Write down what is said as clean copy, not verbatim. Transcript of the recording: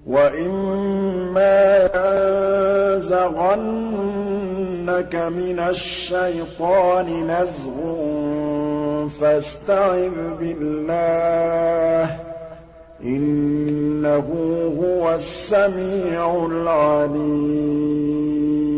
وَإِمَّا يَنزَغَنَّكَ مِنَ الشَّيْطَانِ نَزْغٌ فَاسْتَعِذْ بِاللَّهِ ۖ إِنَّهُ هُوَ السَّمِيعُ الْعَلِيمُ